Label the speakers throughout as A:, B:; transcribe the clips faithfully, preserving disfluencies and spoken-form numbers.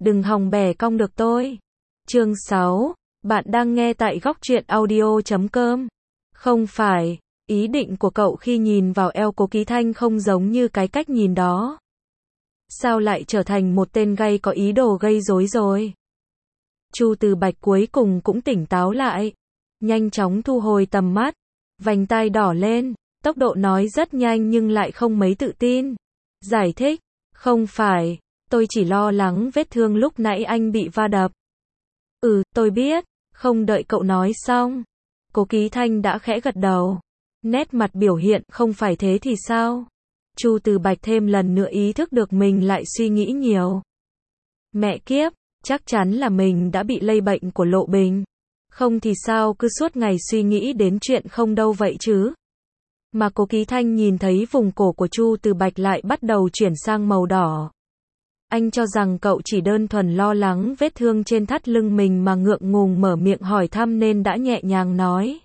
A: đừng hòng bẻ cong được tôi. Chương sáu, bạn đang nghe tại góc truyện audio chấm com. Không phải, ý định của cậu khi nhìn vào eo Cố Ký Thanh không giống như cái cách nhìn đó. Sao lại trở thành một tên gay có ý đồ gây rối rồi? Chu Từ Bạch cuối cùng cũng tỉnh táo lại, nhanh chóng thu hồi tầm mắt, vành tai đỏ lên, tốc độ nói rất nhanh nhưng lại không mấy tự tin. Giải thích, không phải, tôi chỉ lo lắng vết thương lúc nãy anh bị va đập. Ừ, tôi biết, không đợi cậu nói xong. Cố Ký Thanh đã khẽ gật đầu. Nét mặt biểu hiện, không phải thế thì sao? Chu Từ Bạch thêm lần nữa ý thức được mình lại suy nghĩ nhiều. Mẹ kiếp, chắc chắn là mình đã bị lây bệnh của Lộ Bình. Không thì sao cứ suốt ngày suy nghĩ đến chuyện không đâu vậy chứ? Mà Cố Ký Thanh nhìn thấy vùng cổ của Chu Từ Bạch lại bắt đầu chuyển sang màu đỏ. Anh cho rằng cậu chỉ đơn thuần lo lắng vết thương trên thắt lưng mình mà ngượng ngùng mở miệng hỏi thăm nên đã nhẹ nhàng nói.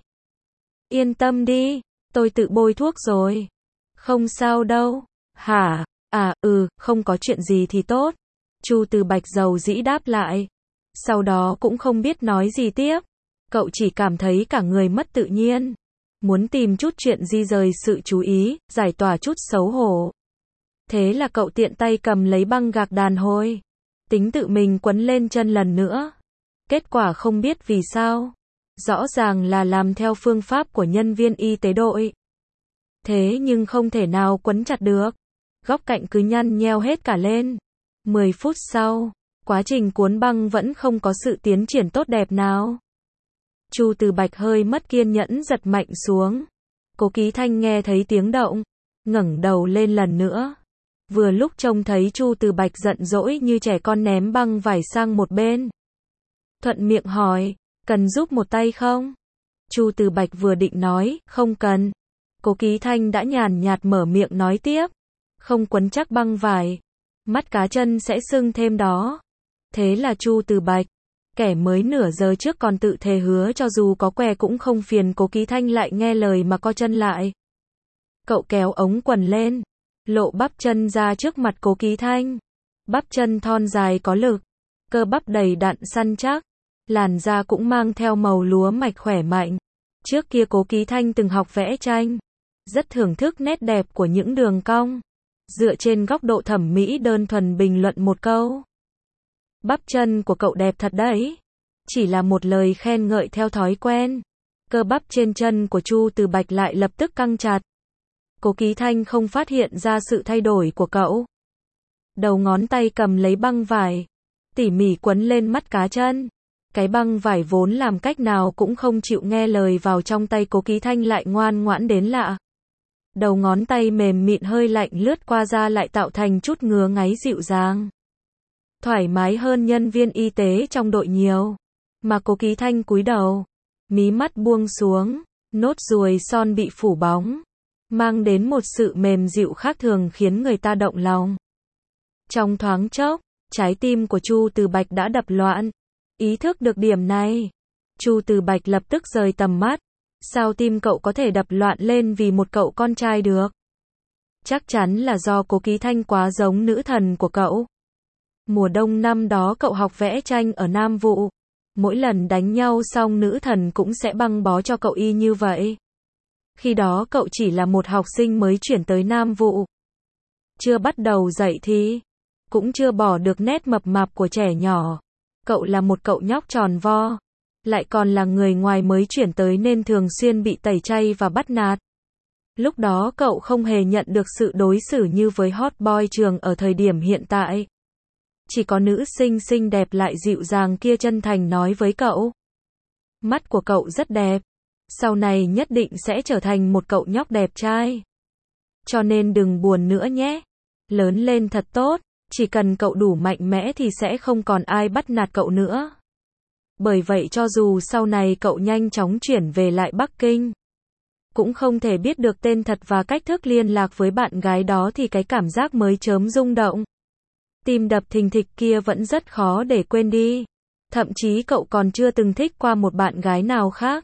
A: Yên tâm đi, tôi tự bôi thuốc rồi. Không sao đâu. Hả? À, ừ, không có chuyện gì thì tốt. Chu Từ Bạch dầu dĩ đáp lại. Sau đó cũng không biết nói gì tiếp. Cậu chỉ cảm thấy cả người mất tự nhiên. Muốn tìm chút chuyện di rời sự chú ý, giải tỏa chút xấu hổ. Thế là cậu tiện tay cầm lấy băng gạc đàn hồi. Tính tự mình quấn lên chân lần nữa. Kết quả không biết vì sao. Rõ ràng là làm theo phương pháp của nhân viên y tế đội. Thế nhưng không thể nào quấn chặt được. Góc cạnh cứ nhăn nheo hết cả lên. mười phút sau, quá trình cuốn băng vẫn không có sự tiến triển tốt đẹp nào. Chu Từ Bạch hơi mất kiên nhẫn giật mạnh xuống. Cố Ký Thanh nghe thấy tiếng động, ngẩng đầu lên lần nữa. Vừa lúc trông thấy Chu Từ Bạch giận dỗi như trẻ con ném băng vải sang một bên. Thuận miệng hỏi, cần giúp một tay không? Chu Từ Bạch vừa định nói, không cần. Cố Ký Thanh đã nhàn nhạt mở miệng nói tiếp. Không quấn chắc băng vải. Mắt cá chân sẽ sưng thêm đó. Thế là Chu Từ Bạch, kẻ mới nửa giờ trước còn tự thề hứa cho dù có què cũng không phiền Cố Ký Thanh lại nghe lời mà co chân lại. Cậu kéo ống quần lên, lộ bắp chân ra trước mặt Cố Ký Thanh. Bắp chân thon dài có lực, cơ bắp đầy đặn săn chắc, làn da cũng mang theo màu lúa mạch khỏe mạnh. Trước kia Cố Ký Thanh từng học vẽ tranh, rất thưởng thức nét đẹp của những đường cong. Dựa trên góc độ thẩm mỹ đơn thuần bình luận một câu. Bắp chân của cậu đẹp thật đấy. Chỉ là một lời khen ngợi theo thói quen. Cơ bắp trên chân của Chu Từ Bạch lại lập tức căng chặt. Cố Ký Thanh không phát hiện ra sự thay đổi của cậu. Đầu ngón tay cầm lấy băng vải, tỉ mỉ quấn lên mắt cá chân. Cái băng vải vốn làm cách nào cũng không chịu nghe lời vào trong tay Cố Ký Thanh lại ngoan ngoãn đến lạ. Đầu ngón tay mềm mịn hơi lạnh lướt qua da lại tạo thành chút ngứa ngáy dịu dàng. Thoải mái hơn nhân viên y tế trong đội nhiều. Mà Cố Ký Thanh cúi đầu, mí mắt buông xuống, nốt ruồi son bị phủ bóng, mang đến một sự mềm dịu khác thường khiến người ta động lòng. Trong thoáng chốc, trái tim của Chu Từ Bạch đã đập loạn. Ý thức được điểm này, Chu Từ Bạch lập tức rời tầm mắt. Sao tim cậu có thể đập loạn lên vì một cậu con trai được? Chắc chắn là do Cố Ký Thanh quá giống nữ thần của cậu. Mùa đông năm đó cậu học vẽ tranh ở Nam Vụ. Mỗi lần đánh nhau xong nữ thần cũng sẽ băng bó cho cậu y như vậy. Khi đó cậu chỉ là một học sinh mới chuyển tới Nam Vụ. Chưa bắt đầu dậy thì, cũng chưa bỏ được nét mập mạp của trẻ nhỏ. Cậu là một cậu nhóc tròn vo. Lại còn là người ngoài mới chuyển tới nên thường xuyên bị tẩy chay và bắt nạt. Lúc đó cậu không hề nhận được sự đối xử như với hot boy trường ở thời điểm hiện tại. Chỉ có nữ sinh xinh đẹp lại dịu dàng kia chân thành nói với cậu. Mắt của cậu rất đẹp. Sau này nhất định sẽ trở thành một cậu nhóc đẹp trai. Cho nên đừng buồn nữa nhé. Lớn lên thật tốt. Chỉ cần cậu đủ mạnh mẽ thì sẽ không còn ai bắt nạt cậu nữa. Bởi vậy cho dù sau này cậu nhanh chóng chuyển về lại Bắc Kinh, cũng không thể biết được tên thật và cách thức liên lạc với bạn gái đó thì cái cảm giác mới chớm rung động. Tim đập thình thịch kia vẫn rất khó để quên đi. Thậm chí cậu còn chưa từng thích qua một bạn gái nào khác.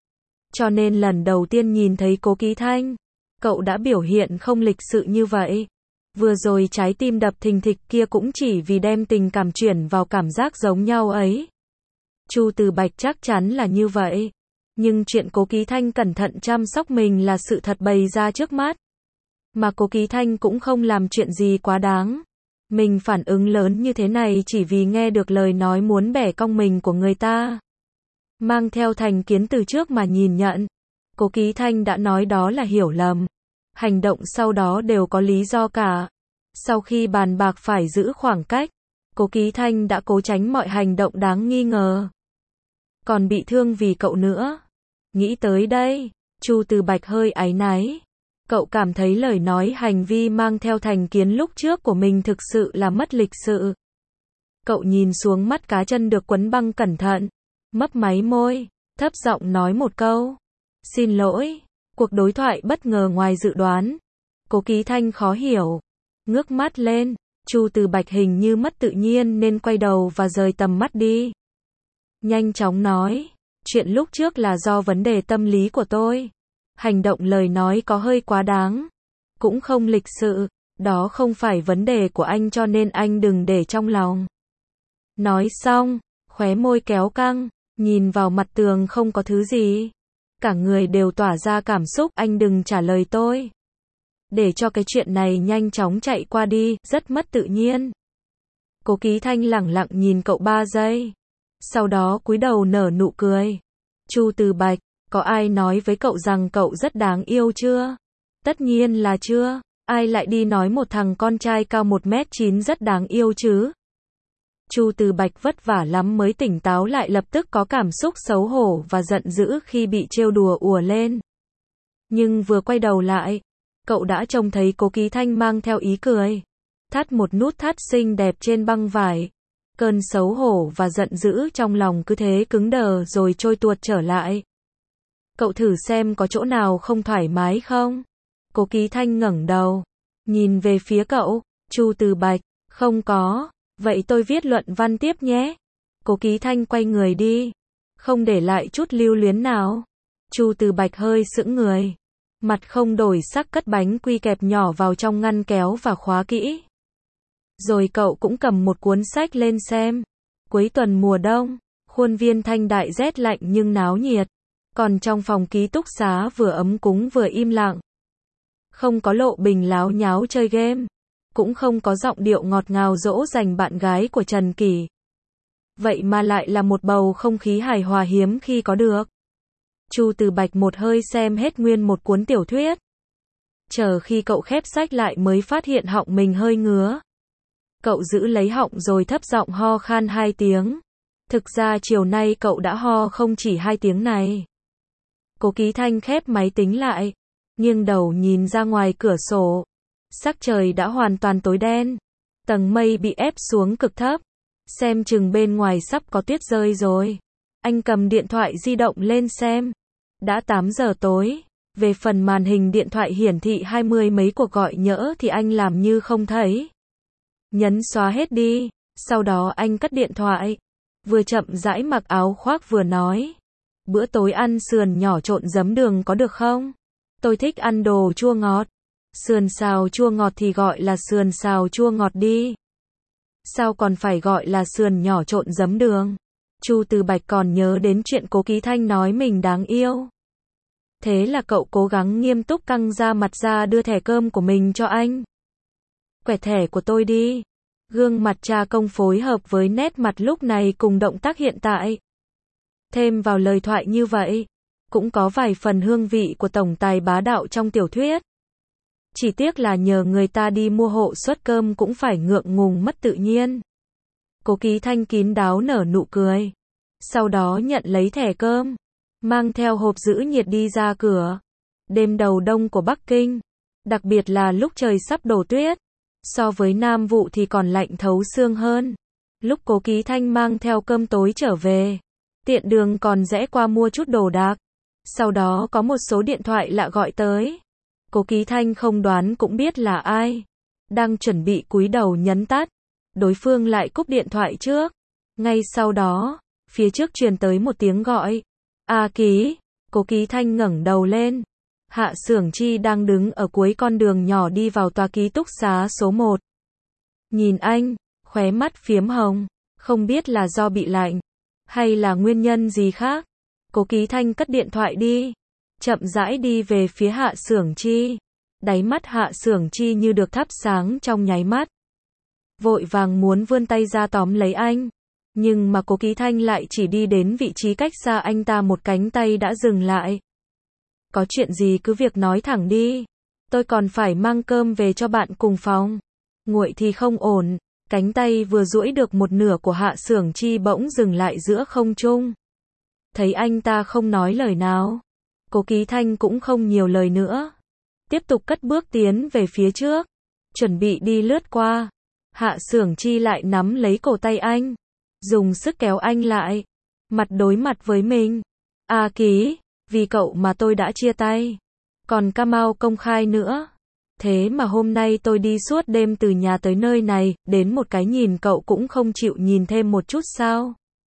A: Cho nên lần đầu tiên nhìn thấy Cố Ký Thanh, cậu đã biểu hiện không lịch sự như vậy. Vừa rồi trái tim đập thình thịch kia cũng chỉ vì đem tình cảm chuyển vào cảm giác giống nhau ấy. Chu Từ Bạch chắc chắn là như vậy. Nhưng chuyện Cố Ký Thanh cẩn thận chăm sóc mình là sự thật bày ra trước mắt. Mà Cố Ký Thanh cũng không làm chuyện gì quá đáng. Mình phản ứng lớn như thế này chỉ vì nghe được lời nói muốn bẻ cong mình của người ta. Mang theo thành kiến từ trước mà nhìn nhận. Cố Ký Thanh đã nói đó là hiểu lầm. Hành động sau đó đều có lý do cả. Sau khi bàn bạc phải giữ khoảng cách, Cố Ký Thanh đã cố tránh mọi hành động đáng nghi ngờ. Còn bị thương vì cậu nữa. Nghĩ tới đây, Chu Từ Bạch hơi áy náy. Cậu cảm thấy lời nói hành vi mang theo thành kiến lúc trước của mình thực sự là mất lịch sự. Cậu nhìn xuống mắt cá chân được quấn băng cẩn thận, mấp máy môi, thấp giọng nói một câu. Xin lỗi. Cuộc đối thoại bất ngờ ngoài dự đoán. Cố Ký Thanh khó hiểu. Ngước mắt lên, Chu Từ Bạch hình như mất tự nhiên nên quay đầu và rời tầm mắt đi. Nhanh chóng nói. Chuyện lúc trước là do vấn đề tâm lý của tôi. Hành động lời nói có hơi quá đáng. Cũng không lịch sự. Đó không phải vấn đề của anh cho nên anh đừng để trong lòng. Nói xong, khóe môi kéo căng, nhìn vào mặt tường không có thứ gì. Cả người đều tỏa ra cảm xúc, anh đừng trả lời tôi. Để cho cái chuyện này nhanh chóng chạy qua đi, rất mất tự nhiên. Cố Ký Thanh lẳng lặng nhìn cậu ba giây. Sau đó cúi đầu nở nụ cười. Chu Từ Bạch, có ai nói với cậu rằng cậu rất đáng yêu chưa? Tất nhiên là chưa. Ai lại đi nói một thằng con trai cao một mét chín rất đáng yêu chứ? Chu Từ Bạch vất vả lắm mới tỉnh táo lại, lập tức có cảm xúc xấu hổ và giận dữ khi bị trêu đùa ùa lên. Nhưng vừa quay đầu lại, cậu đã trông thấy Cố Ký Thanh mang theo ý cười. Thắt một nút thắt xinh đẹp trên băng vải. Cơn xấu hổ và giận dữ trong lòng cứ thế cứng đờ rồi trôi tuột trở lại. Cậu thử xem có chỗ nào không thoải mái không? Cố Ký Thanh ngẩng đầu, nhìn về phía cậu. Chu Từ Bạch, không có. Vậy tôi viết luận văn tiếp nhé. Cố Ký Thanh quay người đi, không để lại chút lưu luyến nào. Chu Từ Bạch hơi sững người, mặt không đổi sắc cất bánh quy kẹp nhỏ vào trong ngăn kéo và khóa kỹ. Rồi cậu cũng cầm một cuốn sách lên xem. Cuối tuần mùa đông, khuôn viên Thanh Đại rét lạnh nhưng náo nhiệt. Còn trong phòng ký túc xá vừa ấm cúng vừa im lặng. Không có Lộ Bình láo nháo chơi game. Cũng không có giọng điệu ngọt ngào dỗ dành bạn gái của Trần Kỳ. Vậy mà lại là một bầu không khí hài hòa hiếm khi có được. Chu Từ Bạch một hơi xem hết nguyên một cuốn tiểu thuyết. Chờ khi cậu khép sách lại mới phát hiện họng mình hơi ngứa. Cậu giữ lấy họng rồi thấp giọng ho khan hai tiếng. Thực ra chiều nay cậu đã ho không chỉ hai tiếng này. Cố Ký Thanh khép máy tính lại, nghiêng đầu nhìn ra ngoài cửa sổ. Sắc trời đã hoàn toàn tối đen. Tầng mây bị ép xuống cực thấp. Xem chừng bên ngoài sắp có tuyết rơi rồi. Anh cầm điện thoại di động lên xem. Đã tám giờ tối. Về phần màn hình điện thoại hiển thị hai mươi mấy cuộc gọi nhỡ thì anh làm như không thấy. Nhấn xóa hết đi. Sau đó anh cất điện thoại. Vừa chậm rãi mặc áo khoác vừa nói. Bữa tối ăn sườn nhỏ trộn giấm đường có được không? Tôi thích ăn đồ chua ngọt. Sườn xào chua ngọt thì gọi là sườn xào chua ngọt đi. Sao còn phải gọi là sườn nhỏ trộn giấm đường? Chu Từ Bạch còn nhớ đến chuyện Cố Ký Thanh nói mình đáng yêu. Thế là cậu cố gắng nghiêm túc căng ra mặt ra đưa thẻ cơm của mình cho anh. Quẹt thẻ của tôi đi. Gương mặt cha công phối hợp với nét mặt lúc này cùng động tác hiện tại. Thêm vào lời thoại như vậy, cũng có vài phần hương vị của tổng tài bá đạo trong tiểu thuyết. Chỉ tiếc là nhờ người ta đi mua hộ suất cơm cũng phải ngượng ngùng mất tự nhiên. Cố Ký Thanh kín đáo nở nụ cười. Sau đó nhận lấy thẻ cơm, mang theo hộp giữ nhiệt đi ra cửa. Đêm đầu đông của Bắc Kinh, đặc biệt là lúc trời sắp đổ tuyết, so với Nam Vụ thì còn lạnh thấu xương hơn. Lúc Cố Ký Thanh mang theo cơm tối trở về, tiện đường còn rẽ qua mua chút đồ đạc. Sau đó có một số điện thoại lạ gọi tới. Cố Ký Thanh không đoán cũng biết là ai. Đang chuẩn bị cúi đầu nhấn tắt, đối phương lại cúp điện thoại trước. Ngay sau đó, phía trước truyền tới một tiếng gọi. A Ký. Cố Ký Thanh ngẩng đầu lên, Hạ Xưởng Chi đang đứng ở cuối con đường nhỏ đi vào tòa ký túc xá số một. Nhìn anh, khóe mắt phiếm hồng, không biết là do bị lạnh, hay là nguyên nhân gì khác. Cố Ký Thanh cất điện thoại đi, chậm rãi đi về phía Hạ Xưởng Chi. Đáy mắt Hạ Xưởng Chi như được thắp sáng trong nháy mắt. Vội vàng muốn vươn tay ra tóm lấy anh. Nhưng mà Cố Ký Thanh lại chỉ đi đến vị trí cách xa anh ta một cánh tay đã dừng lại. Có chuyện gì cứ việc nói thẳng đi. Tôi còn phải mang cơm về cho bạn cùng phòng. Nguội thì không ổn. Cánh tay vừa duỗi được một nửa của Hạ Xưởng Chi bỗng dừng lại giữa không trung. Thấy anh ta không nói lời nào, Cố Ký Thanh cũng không nhiều lời nữa. Tiếp tục cất bước tiến về phía trước, chuẩn bị đi lướt qua. Hạ Xưởng Chi lại nắm lấy cổ tay anh, dùng sức kéo anh lại, mặt đối mặt với mình. A Ký, vì cậu mà tôi đã chia tay, còn ca mau công khai nữa. Thế mà hôm nay tôi đi suốt đêm từ nhà tới nơi này, đến một cái nhìn cậu cũng không chịu nhìn thêm một chút sao?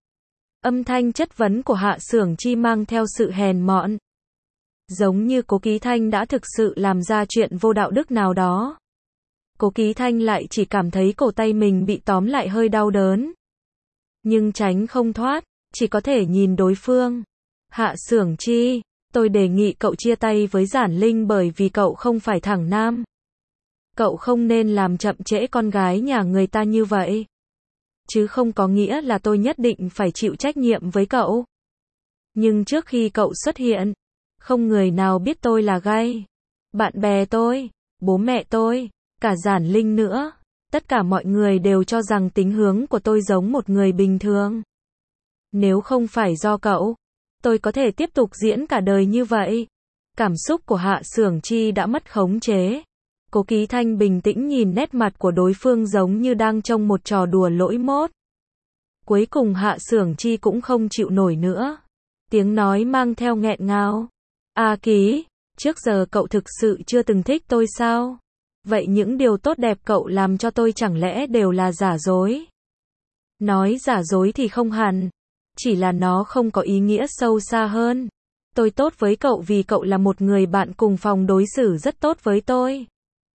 A: Âm thanh chất vấn của Hạ Xưởng Chi mang theo sự hèn mọn. Giống như Cố Ký Thanh đã thực sự làm ra chuyện vô đạo đức nào đó. Cố Ký Thanh lại chỉ cảm thấy cổ tay mình bị tóm lại hơi đau đớn. Nhưng tránh không thoát, chỉ có thể nhìn đối phương. Hạ Xưởng Chi, tôi đề nghị cậu chia tay với Giản Linh bởi vì cậu không phải thẳng nam. Cậu không nên làm chậm trễ con gái nhà người ta như vậy. Chứ không có nghĩa là tôi nhất định phải chịu trách nhiệm với cậu. Nhưng trước khi cậu xuất hiện, không người nào biết tôi là gay. Bạn bè tôi, bố mẹ tôi, cả Giản Linh nữa. Tất cả mọi người đều cho rằng tính hướng của tôi giống một người bình thường. Nếu không phải do cậu, tôi có thể tiếp tục diễn cả đời như vậy. Cảm xúc của Hạ Xưởng Chi đã mất khống chế. Cố Ký Thanh bình tĩnh nhìn nét mặt của đối phương giống như đang trông một trò đùa lỗi mốt. Cuối cùng Hạ Xưởng Chi cũng không chịu nổi nữa. Tiếng nói mang theo nghẹn ngào. A Ký, trước giờ cậu thực sự chưa từng thích tôi sao? Vậy những điều tốt đẹp cậu làm cho tôi chẳng lẽ đều là giả dối? Nói giả dối thì không hẳn. Chỉ là nó không có ý nghĩa sâu xa hơn. Tôi tốt với cậu vì cậu là một người bạn cùng phòng đối xử rất tốt với tôi.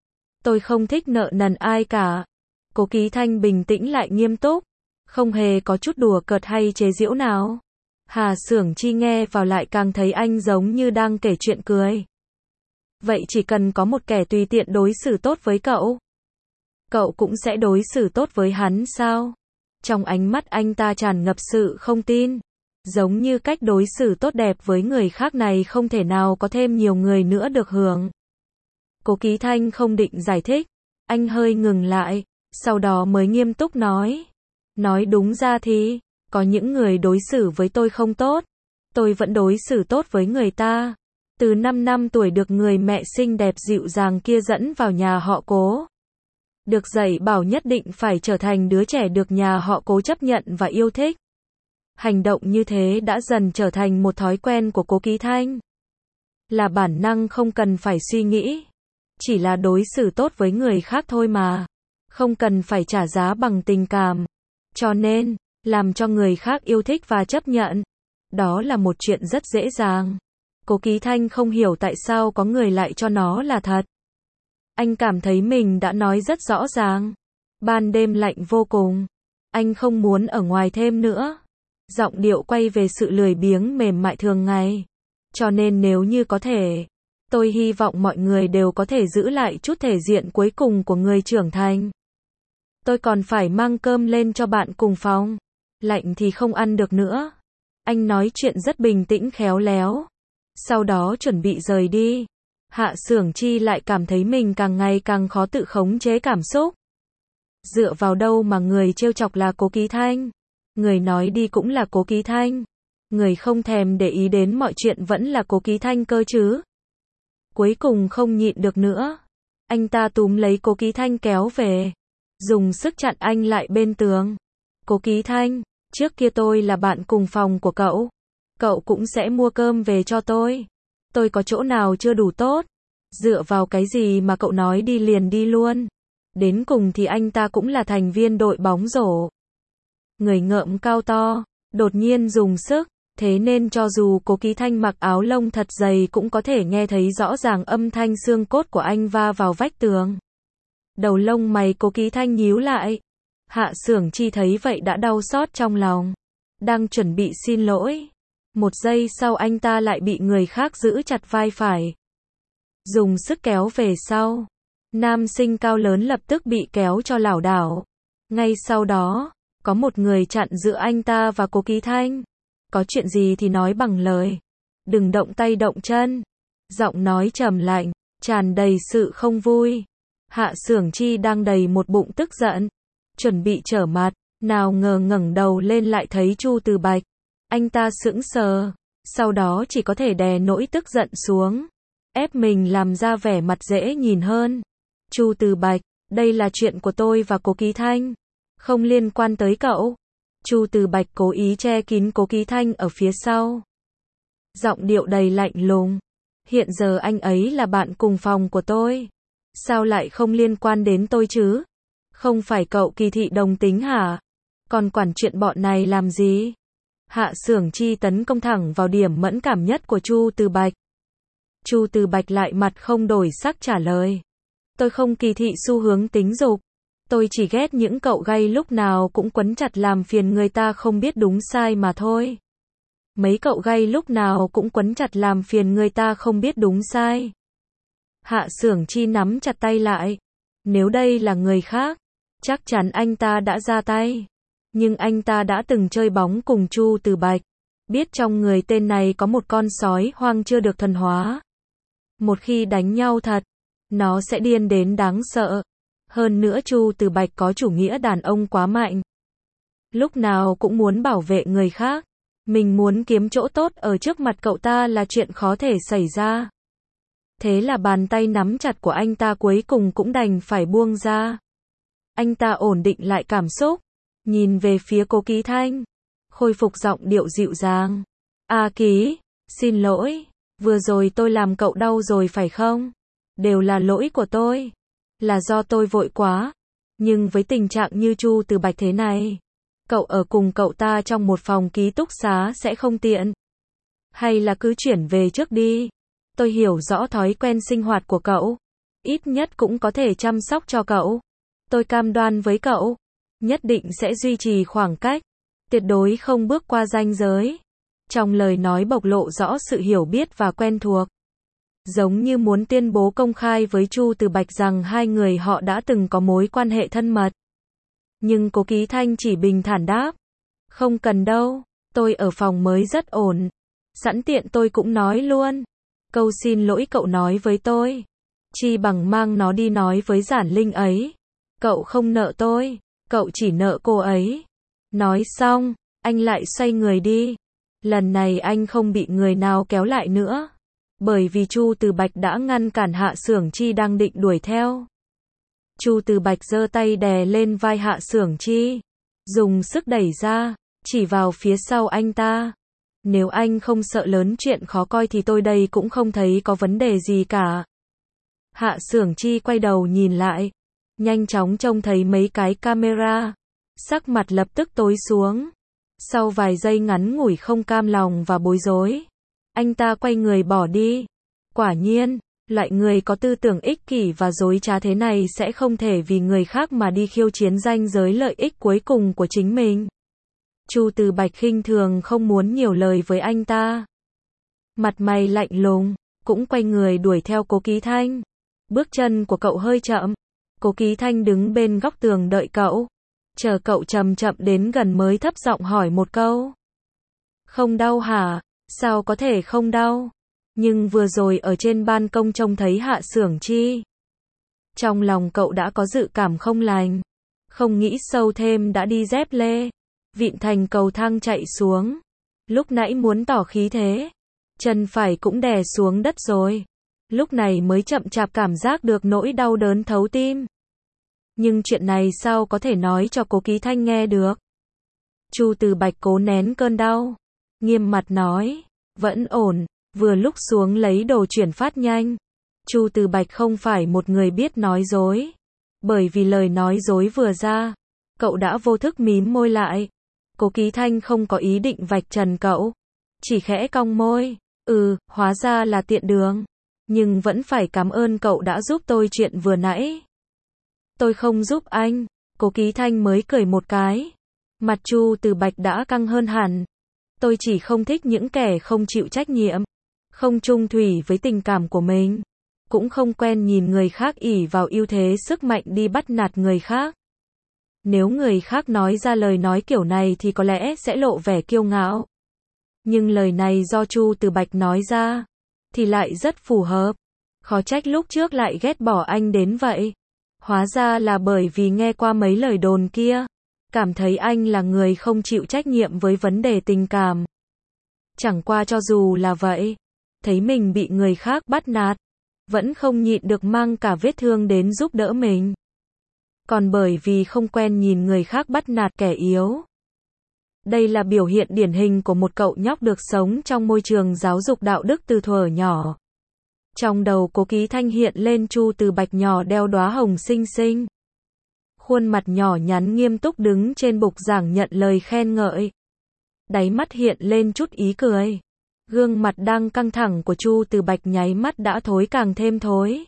A: Tôi không thích nợ nần ai cả. Cố Ký Thanh bình tĩnh lại nghiêm túc, không hề có chút đùa cợt hay chế giễu nào. Hạ Xưởng Chi nghe vào lại càng thấy anh giống như đang kể chuyện cười. Vậy chỉ cần có một kẻ tùy tiện đối xử tốt với cậu, cậu cũng sẽ đối xử tốt với hắn sao? Trong ánh mắt anh ta tràn ngập sự không tin. Giống như cách đối xử tốt đẹp với người khác này không thể nào có thêm nhiều người nữa được hưởng. Cố Ký Thanh không định giải thích. Anh hơi ngừng lại, sau đó mới nghiêm túc nói. Nói đúng ra thì, có những người đối xử với tôi không tốt. Tôi vẫn đối xử tốt với người ta. Từ năm năm tuổi được người mẹ xinh đẹp dịu dàng kia dẫn vào nhà họ Cố. Được dạy bảo nhất định phải trở thành đứa trẻ được nhà họ Cố chấp nhận và yêu thích. Hành động như thế đã dần trở thành một thói quen của Cố Ký Thanh. Là bản năng không cần phải suy nghĩ. Chỉ là đối xử tốt với người khác thôi mà. Không cần phải trả giá bằng tình cảm. Cho nên, làm cho người khác yêu thích và chấp nhận. Đó là một chuyện rất dễ dàng. Cố Ký Thanh không hiểu tại sao có người lại cho nó là thật. Anh cảm thấy mình đã nói rất rõ ràng. Ban đêm lạnh vô cùng. Anh không muốn ở ngoài thêm nữa. Giọng điệu quay về sự lười biếng mềm mại thường ngày. Cho nên nếu như có thể, tôi hy vọng mọi người đều có thể giữ lại chút thể diện cuối cùng của người trưởng thành. Tôi còn phải mang cơm lên cho bạn cùng phòng. Lạnh thì không ăn được nữa. Anh nói chuyện rất bình tĩnh khéo léo. Sau đó chuẩn bị rời đi. Hạ Xưởng Chi lại cảm thấy mình càng ngày càng khó tự khống chế cảm xúc. Dựa vào đâu mà người trêu chọc là Cố Ký Thanh? Người nói đi cũng là Cố Ký Thanh. Người không thèm để ý đến mọi chuyện vẫn là Cố Ký Thanh cơ chứ. Cuối cùng không nhịn được nữa. Anh ta túm lấy Cố Ký Thanh kéo về. Dùng sức chặn anh lại bên tường. Cố Ký Thanh, trước kia tôi là bạn cùng phòng của cậu. Cậu cũng sẽ mua cơm về cho tôi. Tôi có chỗ nào chưa đủ tốt? Dựa vào cái gì mà cậu nói đi liền đi luôn? Đến cùng thì anh ta cũng là thành viên đội bóng rổ. Người ngợm cao to, đột nhiên dùng sức, Thế nên cho dù Cố Ký Thanh mặc áo lông thật dày cũng có thể nghe thấy rõ ràng âm thanh xương cốt của anh va vào vách tường. Đầu lông mày Cố Ký Thanh nhíu lại. Hạ Xưởng Chi thấy vậy đã đau xót trong lòng. Đang chuẩn bị xin lỗi. Một giây sau anh ta lại bị người khác giữ chặt vai phải. Dùng sức kéo về sau. Nam sinh cao lớn lập tức bị kéo cho lảo đảo. Ngay sau đó, có một người chặn giữa anh ta và Cố Ký Thanh. Có chuyện gì thì nói bằng lời. Đừng động tay động chân. Giọng nói trầm lạnh, tràn đầy sự không vui. Hạ Xưởng Chi đang đầy một bụng tức giận. Chuẩn bị trở mặt, nào ngờ ngẩng đầu lên lại thấy Chu Từ Bạch. Anh ta sững sờ, sau đó chỉ có thể đè nỗi tức giận xuống. Ép mình làm ra vẻ mặt dễ nhìn hơn. Chu Từ Bạch, đây là chuyện của tôi và Cố Ký Thanh. Không liên quan tới cậu. Chu Từ Bạch cố ý che kín Cố Ký Thanh ở phía sau. Giọng điệu đầy lạnh lùng. Hiện giờ anh ấy là bạn cùng phòng của tôi. Sao lại không liên quan đến tôi chứ? Không phải cậu kỳ thị đồng tính hả? Còn quản chuyện bọn này làm gì? Hạ Xưởng Chi tấn công thẳng vào điểm mẫn cảm nhất của Chu Từ Bạch. Chu Từ Bạch lại mặt không đổi sắc trả lời. Tôi không kỳ thị xu hướng tính dục. Tôi chỉ ghét những cậu gay lúc nào cũng quấn chặt làm phiền người ta không biết đúng sai mà thôi. Mấy cậu gay lúc nào cũng quấn chặt làm phiền người ta không biết đúng sai. Hạ Xưởng Chi nắm chặt tay lại. Nếu đây là người khác, chắc chắn anh ta đã ra tay. Nhưng anh ta đã từng chơi bóng cùng Chu Từ Bạch. Biết trong người tên này có một con sói hoang chưa được thuần hóa. Một khi đánh nhau thật, nó sẽ điên đến đáng sợ. Hơn nữa Chu Từ Bạch có chủ nghĩa đàn ông quá mạnh. Lúc nào cũng muốn bảo vệ người khác. Mình muốn kiếm chỗ tốt ở trước mặt cậu ta là chuyện khó thể xảy ra. Thế là bàn tay nắm chặt của anh ta cuối cùng cũng đành phải buông ra. Anh ta ổn định lại cảm xúc. Nhìn về phía Cố Ký Thanh. Khôi phục giọng điệu dịu dàng. A Ký, xin lỗi. Vừa rồi tôi làm cậu đau rồi phải không? Đều là lỗi của tôi. Là do tôi vội quá. Nhưng với tình trạng như Chu Từ Bạch thế này, cậu ở cùng cậu ta trong một phòng ký túc xá sẽ không tiện. Hay là cứ chuyển về trước đi. Tôi hiểu rõ thói quen sinh hoạt của cậu. Ít nhất cũng có thể chăm sóc cho cậu. Tôi cam đoan với cậu. Nhất định sẽ duy trì khoảng cách. Tuyệt đối không bước qua ranh giới. Trong lời nói bộc lộ rõ sự hiểu biết và quen thuộc. Giống như muốn tuyên bố công khai với Chu Từ Bạch rằng hai người họ đã từng có mối quan hệ thân mật. Nhưng Cố Ký Thanh chỉ bình thản đáp. Không cần đâu, tôi ở phòng mới rất ổn. Sẵn tiện tôi cũng nói luôn. Câu xin lỗi cậu nói với tôi. Chi bằng mang nó đi nói với Giản Linh ấy. Cậu không nợ tôi, cậu chỉ nợ cô ấy. Nói xong, anh lại xoay người đi. Lần này anh không bị người nào kéo lại nữa. Bởi vì Chu Từ Bạch đã ngăn cản Hạ Xưởng Chi đang định đuổi theo. Chu Từ Bạch giơ tay đè lên vai Hạ Xưởng Chi. Dùng sức đẩy ra, chỉ vào phía sau anh ta. Nếu anh không sợ lớn chuyện khó coi thì tôi đây cũng không thấy có vấn đề gì cả. Hạ Xưởng Chi quay đầu nhìn lại. Nhanh chóng trông thấy mấy cái camera. Sắc mặt lập tức tối xuống. Sau vài giây ngắn ngủi không cam lòng và bối rối, anh ta quay người bỏ đi. Quả nhiên, loại người có tư tưởng ích kỷ và dối trá thế này sẽ không thể vì người khác mà đi khiêu chiến ranh giới lợi ích cuối cùng của chính mình. Chu Từ Bạch khinh thường không muốn nhiều lời với anh ta. Mặt mày lạnh lùng, cũng quay người đuổi theo Cố Ký Thanh. Bước chân của cậu hơi chậm. Cố Ký Thanh đứng bên góc tường đợi cậu. Chờ cậu chậm chậm đến gần mới thấp giọng hỏi một câu. Không đau hả? Sao có thể không đau? Nhưng vừa rồi ở trên ban công trông thấy Hạ Xưởng Chi. Trong lòng cậu đã có dự cảm không lành. Không nghĩ sâu thêm đã đi dép lê. Vịn thành cầu thang chạy xuống. Lúc nãy muốn tỏ khí thế. Chân phải cũng đè xuống đất rồi. Lúc này mới chậm chạp cảm giác được nỗi đau đớn thấu tim. Nhưng chuyện này sao có thể nói cho Cố Ký Thanh nghe được? Chu Từ Bạch cố nén cơn đau. Nghiêm mặt nói. Vẫn ổn. Vừa lúc xuống lấy đồ chuyển phát nhanh. Chu Từ Bạch không phải một người biết nói dối. Bởi vì lời nói dối vừa ra, cậu đã vô thức mím môi lại. Cố Ký Thanh không có ý định vạch trần cậu. chỉ khẽ cong môi. Ừ, hóa ra là tiện đường. Nhưng vẫn phải cảm ơn cậu đã giúp tôi chuyện vừa nãy. Tôi không giúp anh. Cố Ký Thanh mới cười một cái. Mặt Chu Từ Bạch đã căng hơn hẳn. Tôi chỉ không thích những kẻ không chịu trách nhiệm, không chung thủy với tình cảm của mình, cũng không quen nhìn người khác ỷ vào ưu thế sức mạnh đi bắt nạt người khác. Nếu người khác nói ra lời nói kiểu này thì có lẽ sẽ lộ vẻ kiêu ngạo. Nhưng lời này do Chu Từ Bạch nói ra, thì lại rất phù hợp. Khó trách lúc trước lại ghét bỏ anh đến vậy. Hóa ra là bởi vì nghe qua mấy lời đồn kia, cảm thấy anh là người không chịu trách nhiệm với vấn đề tình cảm. Chẳng qua cho dù là vậy, thấy mình bị người khác bắt nạt, vẫn không nhịn được mang cả vết thương đến giúp đỡ mình. Còn bởi vì không quen nhìn người khác bắt nạt kẻ yếu. Đây là biểu hiện điển hình của một cậu nhóc được sống trong môi trường giáo dục đạo đức từ thuở nhỏ. Trong đầu Cố Ký Thanh hiện lên Chu Từ Bạch nhỏ đeo đóa hồng xinh xinh. Khuôn mặt nhỏ nhắn nghiêm túc đứng trên bục giảng nhận lời khen ngợi. Đáy mắt hiện lên chút ý cười. Gương mặt đang căng thẳng của Chu Từ Bạch nháy mắt đã thối càng thêm thối.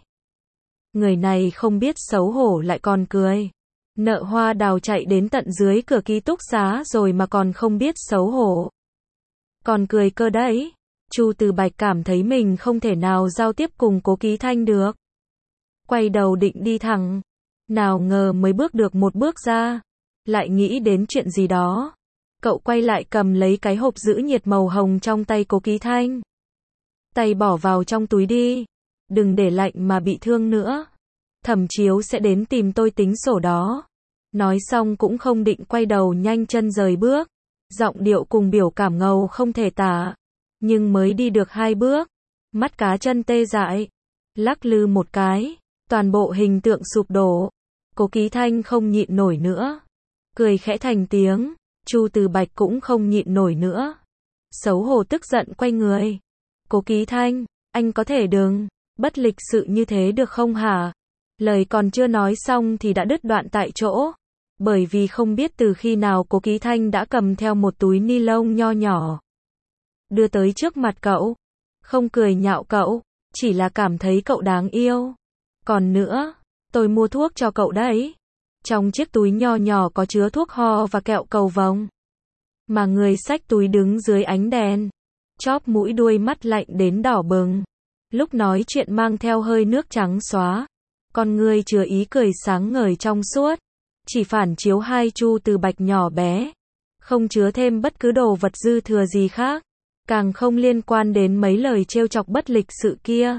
A: Người này không biết xấu hổ lại còn cười. Nợ hoa đào chạy đến tận dưới cửa ký túc xá rồi mà còn không biết xấu hổ. Còn cười cơ đấy. Chu Từ Bạch cảm thấy mình không thể nào giao tiếp cùng Cố Ký Thanh được. Quay đầu định đi thẳng. Nào ngờ mới bước được một bước ra, lại nghĩ đến chuyện gì đó. Cậu quay lại cầm lấy cái hộp giữ nhiệt màu hồng trong tay Cố Ký Thanh. Tay bỏ vào trong túi đi. Đừng để lạnh mà bị thương nữa. Thẩm Chiếu sẽ đến tìm tôi tính sổ đó. Nói xong cũng không định quay đầu nhanh chân rời bước. Giọng điệu cùng biểu cảm ngầu không thể tả. Nhưng mới đi được hai bước, mắt cá chân tê dại, lắc lư một cái, toàn bộ hình tượng sụp đổ. Cố Ký Thanh không nhịn nổi nữa, cười khẽ thành tiếng. Chu Từ Bạch cũng không nhịn nổi nữa, xấu hổ tức giận quay người. Cố Ký Thanh, anh có thể đừng bất lịch sự như thế được không hả? Lời còn chưa nói xong thì đã đứt đoạn tại chỗ, bởi vì không biết từ khi nào Cố Ký Thanh đã cầm theo một túi ni lông nho nhỏ, đưa tới trước mặt cậu. Không cười nhạo cậu, chỉ là cảm thấy cậu đáng yêu. Còn nữa, tôi mua thuốc cho cậu đấy. Trong chiếc túi nho nhỏ có chứa thuốc ho và kẹo cầu vồng. Mà người xách túi đứng dưới ánh đèn, chóp mũi đuôi mắt lạnh đến đỏ bừng. Lúc nói chuyện mang theo hơi nước trắng xóa. Con người chứa ý cười sáng ngời trong suốt. Chỉ phản chiếu hai Chu Từ Bạch nhỏ bé. Không chứa thêm bất cứ đồ vật dư thừa gì khác. Càng không liên quan đến mấy lời trêu chọc bất lịch sự kia.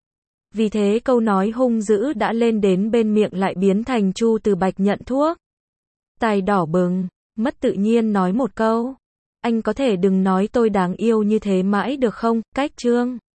A: Vì thế câu nói hung dữ đã lên đến bên miệng lại biến thành Chu Từ Bạch nhận thuốc. Tai đỏ bừng, mất tự nhiên nói một câu. Anh có thể đừng nói tôi đáng yêu như thế mãi được không? Cách chương